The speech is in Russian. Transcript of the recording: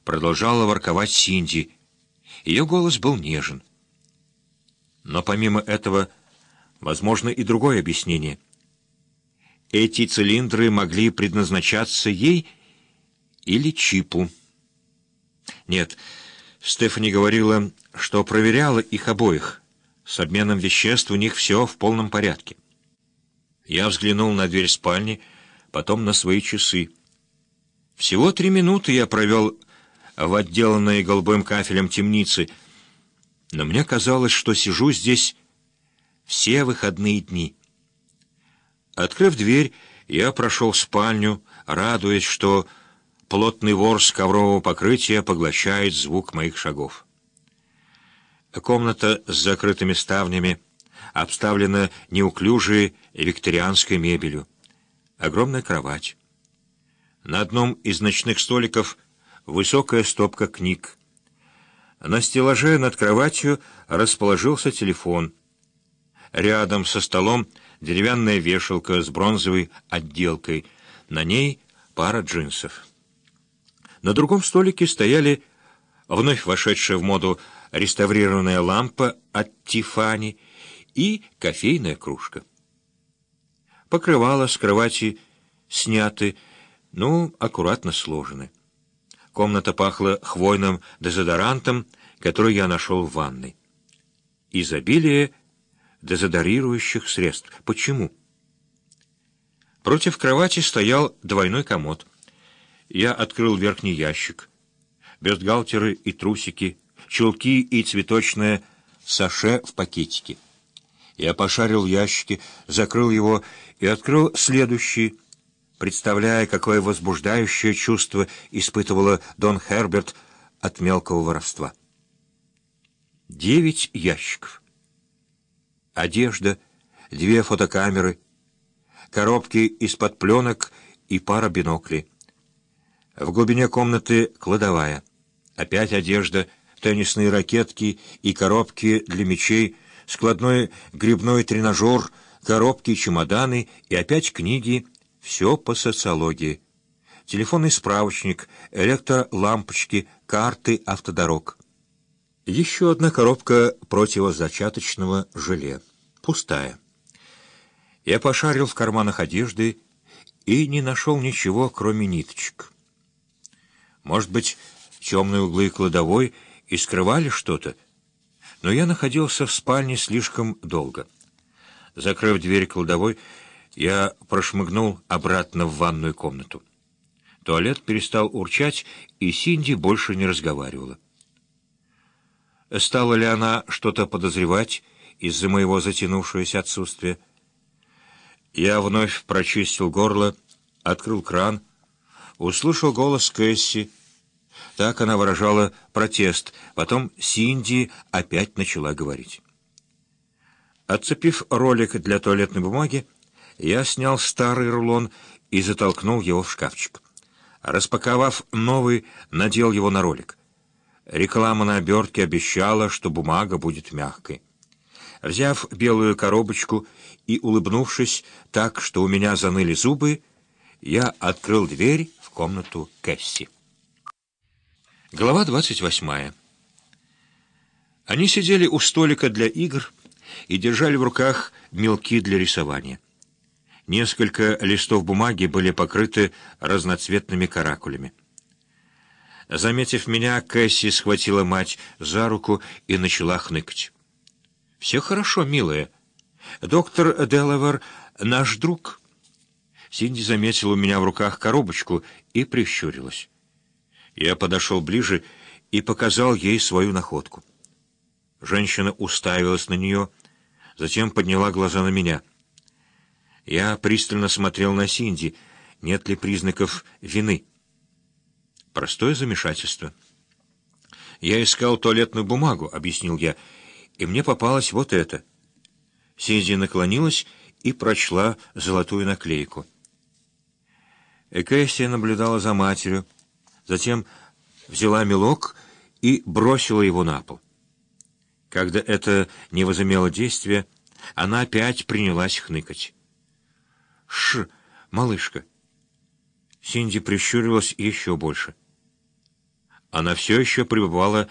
продолжала ворковать Синди. Ее голос был нежен. Но помимо этого, возможно и другое объяснение. Эти цилиндры могли предназначаться ей или Чипу. Нет, Стефани говорила, что проверяла их обоих. С обменом веществ у них все в полном порядке. Я взглянул на дверь спальни, потом на свои часы. Всего 3 минуты я провел в отделанной голубым кафелем темнице, но мне казалось, что сижу здесь все выходные дни. Открыв дверь, я прошел в спальню, радуясь, что плотный ворс коврового покрытия поглощает звук моих шагов. Комната с закрытыми ставнями обставлена неуклюжей викторианской мебелью. Огромная кровать. На одном из ночных столиков высокая стопка книг. На стеллаже над кроватью расположился телефон. Рядом со столом деревянная вешалка с бронзовой отделкой. На ней пара джинсов. На другом столике стояли вновь вошедшая в моду реставрированная лампа от Тиффани и кофейная кружка. Покрывала с кровати сняты, аккуратно сложены. Комната пахла хвойным дезодорантом, который я нашел в ванной. Изобилие дезодорирующих средств. Почему? Против кровати стоял двойной комод. Я открыл верхний ящик. Бюстгальтеры и трусики, чулки и цветочное саше в пакетике. Я пошарил в ящике, закрыл его и открыл следующий, представляя, какое возбуждающее чувство испытывала Дон Херберт от мелкого воровства. 9 ящиков. Одежда, 2 фотокамеры, коробки из-под пленок и пара биноклей. В глубине комнаты кладовая. Опять одежда, теннисные ракетки и коробки для мячей, складной грибной тренажер, коробки и чемоданы и опять книги. Все по социологии. Телефонный справочник, электролампочки, карты автодорог. Еще одна коробка противозачаточного желе. Пустая. Я пошарил в карманах одежды и не нашел ничего, кроме ниточек. Может быть, темные углы кладовой и скрывали что-то, но я находился в спальне слишком долго. Закрыв дверь кладовой, я прошмыгнул обратно в ванную комнату. Туалет перестал урчать, и Синди больше не разговаривала. Стала ли она что-то подозревать из-за моего затянувшегося отсутствия? Я вновь прочистил горло, открыл кран, услышал голос Кэсси. Так она выражала протест. Потом Синди опять начала говорить. Отцепив ролик для туалетной бумаги, я снял старый рулон и затолкнул его в шкафчик. Распаковав новый, надел его на ролик. Реклама на обертке обещала, что бумага будет мягкой. Взяв белую коробочку и улыбнувшись так, что у меня заныли зубы, я открыл дверь в комнату Кэсси. Глава 28. Они сидели у столика для игр и держали в руках мелки для рисования. Несколько листов бумаги были покрыты разноцветными каракулями. Заметив меня, Кэсси схватила мать за руку и начала хныкать. «Все хорошо, милая. Доктор Делавер наш друг». Синди заметила у меня в руках коробочку и прищурилась. Я подошел ближе и показал ей свою находку. Женщина уставилась на нее, затем подняла глаза на меня. Я пристально смотрел на Синди, нет ли признаков вины. Простое замешательство. «Я искал туалетную бумагу», — объяснил я, — «и мне попалось вот это». Синди наклонилась и прочла золотую наклейку. Кэсси наблюдала за матерью, затем взяла мелок и бросила его на пол. Когда это не возымело действия, она опять принялась хныкать. Малышка!» Синди прищурилась еще больше. Она все еще пребывала